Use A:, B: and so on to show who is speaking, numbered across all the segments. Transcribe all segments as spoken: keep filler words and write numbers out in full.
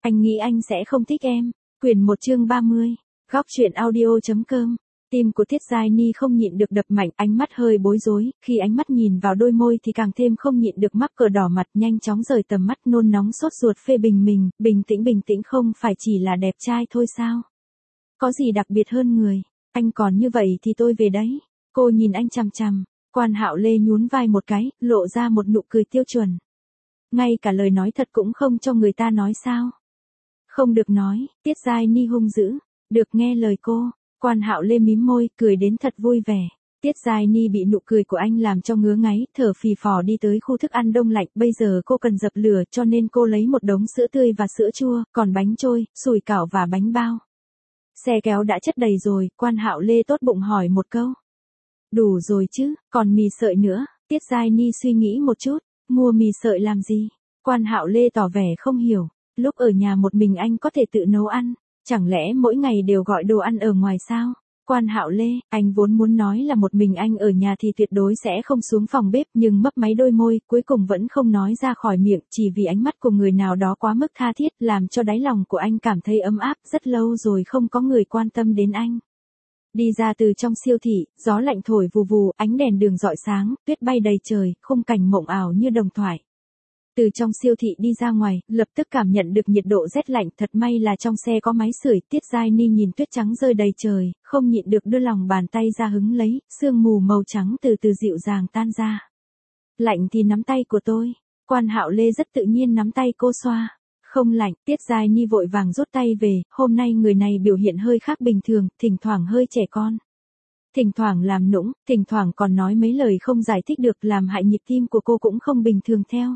A: Anh nghĩ anh sẽ không thích em. Quyển một chương ba mươi. Góc truyện audio.com. Tim của Tiết Giai Ni không nhịn được đập mạnh, ánh mắt hơi bối rối, khi ánh mắt nhìn vào đôi môi thì càng thêm không nhịn được mắc cờ đỏ mặt, nhanh chóng rời tầm mắt, nôn nóng sốt ruột phê bình mình, bình tĩnh bình tĩnh, không phải chỉ là đẹp trai thôi sao? Có gì đặc biệt hơn người, anh còn như vậy thì tôi về đấy. Cô nhìn anh chằm chằm, Quan Hạo Lê nhún vai một cái, lộ ra một nụ cười tiêu chuẩn. Ngay cả lời nói thật cũng không cho người ta nói sao? Không được nói, Tiết Giai Ni hung dữ. Được nghe lời cô. Quan Hạo Lê mím môi, cười đến thật vui vẻ. Tiết Giai Ni bị nụ cười của anh làm cho ngứa ngáy, thở phì phò đi tới khu thức ăn đông lạnh, bây giờ cô cần dập lửa cho nên cô lấy một đống sữa tươi và sữa chua, còn bánh trôi, sủi cảo và bánh bao. Xe kéo đã chất đầy rồi, Quan Hạo Lê tốt bụng hỏi một câu. Đủ rồi chứ, còn mì sợi nữa. Tiết Giai Ni suy nghĩ một chút, mua mì sợi làm gì? Quan Hạo Lê tỏ vẻ không hiểu, lúc ở nhà một mình anh có thể tự nấu ăn. Chẳng lẽ mỗi ngày đều gọi đồ ăn ở ngoài sao? Quan Hạo Lê, anh vốn muốn nói là một mình anh ở nhà thì tuyệt đối sẽ không xuống phòng bếp, nhưng mấp máy đôi môi, cuối cùng vẫn không nói ra khỏi miệng, chỉ vì ánh mắt của người nào đó quá mức tha thiết, làm cho đáy lòng của anh cảm thấy ấm áp, rất lâu rồi không có người quan tâm đến anh. Đi ra từ trong siêu thị, gió lạnh thổi vù vù, ánh đèn đường rọi sáng, tuyết bay đầy trời, khung cảnh mộng ảo như đồng thoại. Từ trong siêu thị đi ra ngoài, lập tức cảm nhận được nhiệt độ rét lạnh, thật may là trong xe có máy sưởi. Tiết Giai Ni nhìn tuyết trắng rơi đầy trời, không nhịn được đưa lòng bàn tay ra hứng lấy, sương mù màu trắng từ từ dịu dàng tan ra. Lạnh thì nắm tay của tôi. Quan Hạo Lê rất tự nhiên nắm tay cô xoa. Không lạnh, Tiết Giai Ni vội vàng rút tay về, hôm nay người này biểu hiện hơi khác bình thường, thỉnh thoảng hơi trẻ con. Thỉnh thoảng làm nũng, thỉnh thoảng còn nói mấy lời không giải thích được, làm hại nhịp tim của cô cũng không bình thường theo.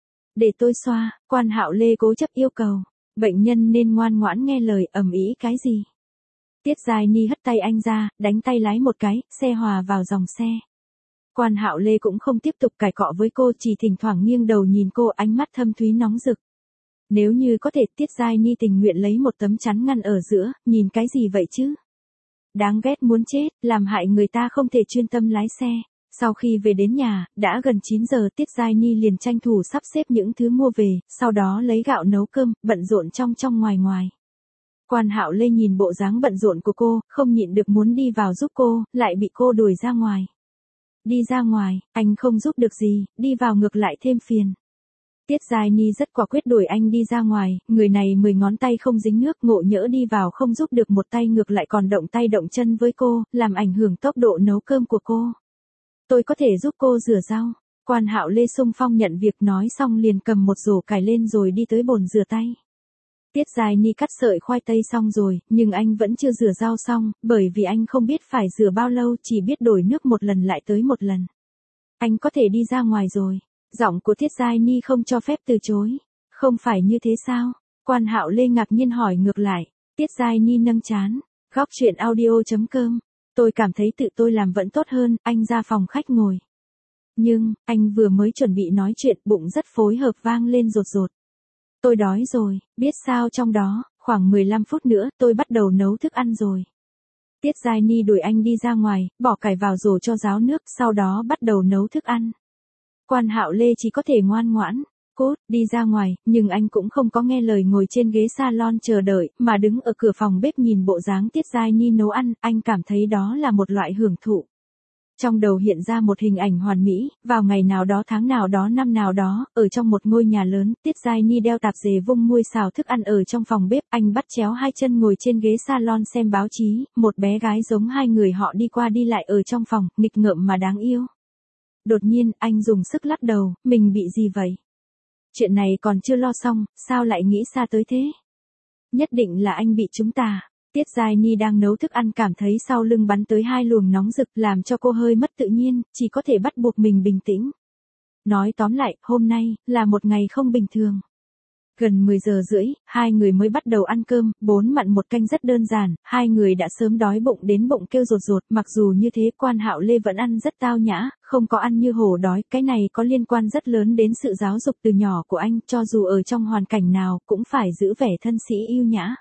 A: Để tôi xoa, Quan Hạo Lê cố chấp yêu cầu. Bệnh nhân nên ngoan ngoãn nghe lời, ầm ĩ cái gì? Tiết Giai Ni hất tay anh ra, đánh tay lái một cái, xe hòa vào dòng xe. Quan Hạo Lê cũng không tiếp tục cãi cọ với cô, chỉ thỉnh thoảng nghiêng đầu nhìn cô, ánh mắt thâm thúy nóng rực. Nếu như có thể, Tiết Giai Ni tình nguyện lấy một tấm chắn ngăn ở giữa, nhìn cái gì vậy chứ? Đáng ghét muốn chết, làm hại người ta không thể chuyên tâm lái xe. Sau khi về đến nhà, đã gần chín giờ, Tiết Giai Ni liền tranh thủ sắp xếp những thứ mua về, sau đó lấy gạo nấu cơm, bận rộn trong trong ngoài ngoài. Quan Hạo Lê nhìn bộ dáng bận rộn của cô, không nhịn được muốn đi vào giúp cô, lại bị cô đuổi ra ngoài. Đi ra ngoài, anh không giúp được gì, đi vào ngược lại thêm phiền. Tiết Giai Ni rất quả quyết đuổi anh đi ra ngoài, người này mười ngón tay không dính nước, ngộ nhỡ đi vào không giúp được một tay ngược lại còn động tay động chân với cô, làm ảnh hưởng tốc độ nấu cơm của cô. Tôi có thể giúp cô rửa rau. Quan Hạo Lê xung phong nhận việc, nói xong liền cầm một rổ cải lên rồi đi tới bồn rửa tay. Tiết Giai Ni cắt sợi khoai tây xong rồi, nhưng anh vẫn chưa rửa rau xong, bởi vì anh không biết phải rửa bao lâu, chỉ biết đổi nước một lần lại tới một lần. Anh có thể đi ra ngoài rồi. Giọng của Tiết Giai Ni không cho phép từ chối. Không phải như thế sao? Quan Hạo Lê ngạc nhiên hỏi ngược lại. Tiết Giai Ni nâng trán. Góc truyện audio.com. Tôi cảm thấy tự tôi làm vẫn tốt hơn, anh ra phòng khách ngồi. Nhưng, anh vừa mới chuẩn bị nói chuyện, bụng rất phối hợp vang lên rột rột. Tôi đói rồi, biết sao trong đó, khoảng mười lăm phút nữa, tôi bắt đầu nấu thức ăn rồi. Tiết Giai Ni đuổi anh đi ra ngoài, bỏ cải vào rổ cho ráo nước, sau đó bắt đầu nấu thức ăn. Quan Hạo Lê chỉ có thể ngoan ngoãn, cốt, đi ra ngoài, nhưng anh cũng không có nghe lời ngồi trên ghế salon chờ đợi, mà đứng ở cửa phòng bếp nhìn bộ dáng Tiết Giai Ni nấu ăn, anh cảm thấy đó là một loại hưởng thụ. Trong đầu hiện ra một hình ảnh hoàn mỹ, vào ngày nào đó tháng nào đó năm nào đó, ở trong một ngôi nhà lớn, Tiết Giai Ni đeo tạp dề vung muôi xào thức ăn ở trong phòng bếp, anh bắt chéo hai chân ngồi trên ghế salon xem báo chí, một bé gái giống hai người họ đi qua đi lại ở trong phòng, nghịch ngợm mà đáng yêu. Đột nhiên, anh dùng sức lắc đầu, mình bị gì vậy? Chuyện này còn chưa lo xong, sao lại nghĩ xa tới thế? Nhất định là anh bị trúng tà. Tiết Giai Ni đang nấu thức ăn cảm thấy sau lưng bắn tới hai luồng nóng rực, làm cho cô hơi mất tự nhiên, chỉ có thể bắt buộc mình bình tĩnh. Nói tóm lại, hôm nay, là một ngày không bình thường. Gần mười giờ rưỡi, hai người mới bắt đầu ăn cơm, bốn mặn một canh rất đơn giản, hai người đã sớm đói bụng đến bụng kêu rột rột, mặc dù như thế Quan Hạo Lê vẫn ăn rất tao nhã, không có ăn như hổ đói, cái này có liên quan rất lớn đến sự giáo dục từ nhỏ của anh, cho dù ở trong hoàn cảnh nào, cũng phải giữ vẻ thân sĩ yêu nhã.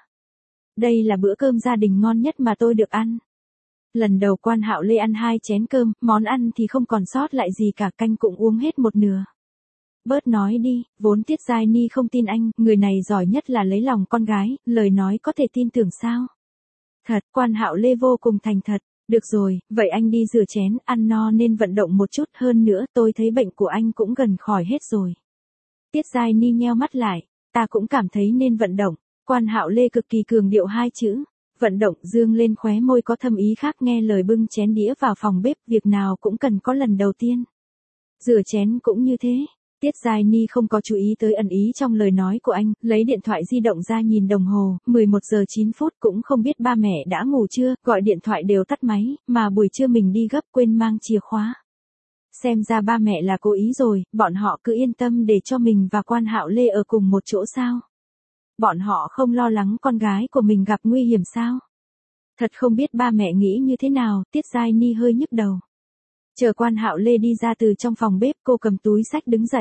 A: Đây là bữa cơm gia đình ngon nhất mà tôi được ăn. Lần đầu Quan Hạo Lê ăn hai chén cơm, món ăn thì không còn sót lại gì cả, canh cũng uống hết một nửa. Bớt nói đi, vốn Tiết Giai Ni không tin anh, người này giỏi nhất là lấy lòng con gái, lời nói có thể tin tưởng sao? Thật, Quan Hạo Lê vô cùng thành thật. Được rồi, vậy anh đi rửa chén, ăn no nên vận động một chút, hơn nữa tôi thấy bệnh của anh cũng gần khỏi hết rồi. Tiết Giai Ni nheo mắt lại, ta cũng cảm thấy nên vận động. Quan Hạo Lê cực kỳ cường điệu hai chữ. Vận động, dương lên khóe môi có thâm ý khác, nghe lời bưng chén đĩa vào phòng bếp, việc nào cũng cần có lần đầu tiên. Rửa chén cũng như thế. Tiết Giai Ni không có chú ý tới ẩn ý trong lời nói của anh, lấy điện thoại di động ra nhìn đồng hồ, mười một giờ chín phút, cũng không biết ba mẹ đã ngủ chưa, gọi điện thoại đều tắt máy, mà buổi trưa mình đi gấp quên mang chìa khóa. Xem ra ba mẹ là cố ý rồi, bọn họ cứ yên tâm để cho mình và Quan Hạo Lê ở cùng một chỗ sao? Bọn họ không lo lắng con gái của mình gặp nguy hiểm sao? Thật không biết ba mẹ nghĩ như thế nào, Tiết Giai Ni hơi nhức đầu. Chờ Quan Hạo Lê đi ra từ trong phòng bếp, cô cầm túi xách đứng dậy.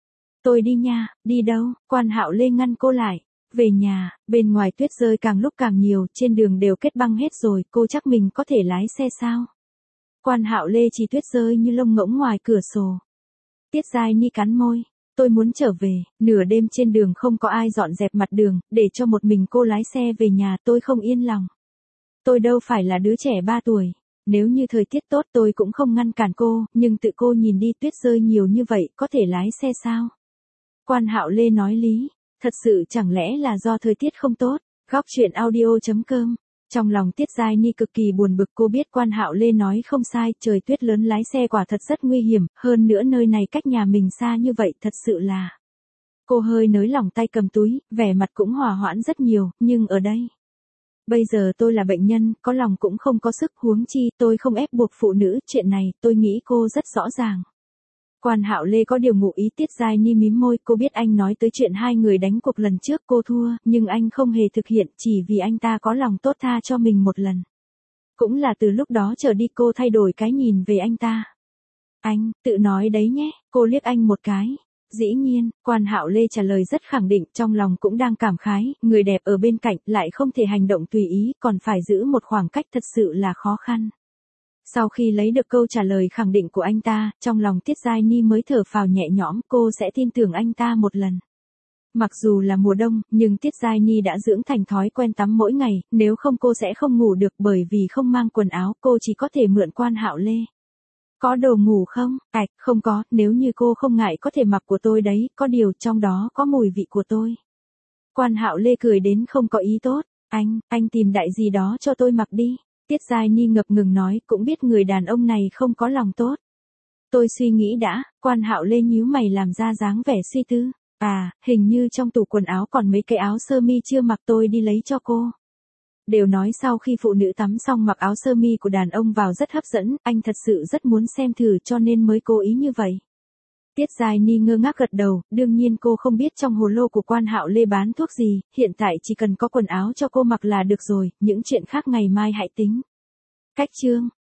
A: Tôi đi nha. Đi đâu? Quan Hạo Lê ngăn cô lại. Về nhà. Bên ngoài tuyết rơi càng lúc càng nhiều, trên đường đều kết băng hết rồi, cô chắc mình có thể lái xe sao? Quan Hạo Lê chỉ tuyết rơi như lông ngỗng ngoài cửa sổ. Tiết Giai Ni cắn môi. Tôi muốn trở về, nửa đêm trên đường không có ai dọn dẹp mặt đường, để cho một mình cô lái xe về nhà, tôi không yên lòng. Tôi đâu phải là đứa trẻ ba tuổi. Nếu như thời tiết tốt tôi cũng không ngăn cản cô, nhưng tự cô nhìn đi, tuyết rơi nhiều như vậy, có thể lái xe sao? Quan Hạo Lê nói lý, thật sự chẳng lẽ là do thời tiết không tốt? Góc truyện audio chấm com. Trong lòng Tiết Giai Ni cực kỳ buồn bực, cô biết Quan Hạo Lê nói không sai, trời tuyết lớn lái xe quả thật rất nguy hiểm, hơn nữa nơi này cách nhà mình xa như vậy, thật sự là. Cô hơi nới lỏng tay cầm túi, vẻ mặt cũng hòa hoãn rất nhiều, nhưng ở đây. Bây giờ tôi là bệnh nhân, có lòng cũng không có sức, huống chi, tôi không ép buộc phụ nữ, chuyện này, tôi nghĩ cô rất rõ ràng. Quan Hạo Lê có điều ngụ ý. Tiết Giai Ni mím môi, cô biết anh nói tới chuyện hai người đánh cuộc lần trước cô thua, nhưng anh không hề thực hiện, chỉ vì anh ta có lòng tốt tha cho mình một lần. Cũng là từ lúc đó trở đi cô thay đổi cái nhìn về anh ta. Anh, tự nói đấy nhé, cô liếc anh một cái. Dĩ nhiên, Quan Hạo Lê trả lời rất khẳng định, trong lòng cũng đang cảm khái, người đẹp ở bên cạnh lại không thể hành động tùy ý, còn phải giữ một khoảng cách thật sự là khó khăn. Sau khi lấy được câu trả lời khẳng định của anh ta, trong lòng Tiết Giai Ni mới thở phào nhẹ nhõm, cô sẽ tin tưởng anh ta một lần. Mặc dù là mùa đông, nhưng Tiết Giai Ni đã dưỡng thành thói quen tắm mỗi ngày, nếu không cô sẽ không ngủ được, bởi vì không mang quần áo, cô chỉ có thể mượn Quan Hạo Lê. Có đồ ngủ không? Ảch, không có, nếu như cô không ngại có thể mặc của tôi đấy, có điều trong đó có mùi vị của tôi. Quan Hạo Lê cười đến không có ý tốt, anh, anh tìm đại gì đó cho tôi mặc đi. Tiết Giai Ni ngập ngừng nói, cũng biết người đàn ông này không có lòng tốt. Tôi suy nghĩ đã. Quan Hạo Lê nhíu mày làm ra dáng vẻ suy tư. À, hình như trong tủ quần áo còn mấy cái áo sơ mi chưa mặc, tôi đi lấy cho cô. Đều nói sau khi phụ nữ tắm xong mặc áo sơ mi của đàn ông vào rất hấp dẫn, anh thật sự rất muốn xem thử cho nên mới cố ý như vậy. Tiết Giai Ni ngơ ngác gật đầu, đương nhiên cô không biết trong hồ lô của Quan Hạo Lê bán thuốc gì, hiện tại chỉ cần có quần áo cho cô mặc là được rồi, những chuyện khác ngày mai hãy tính. Cách chương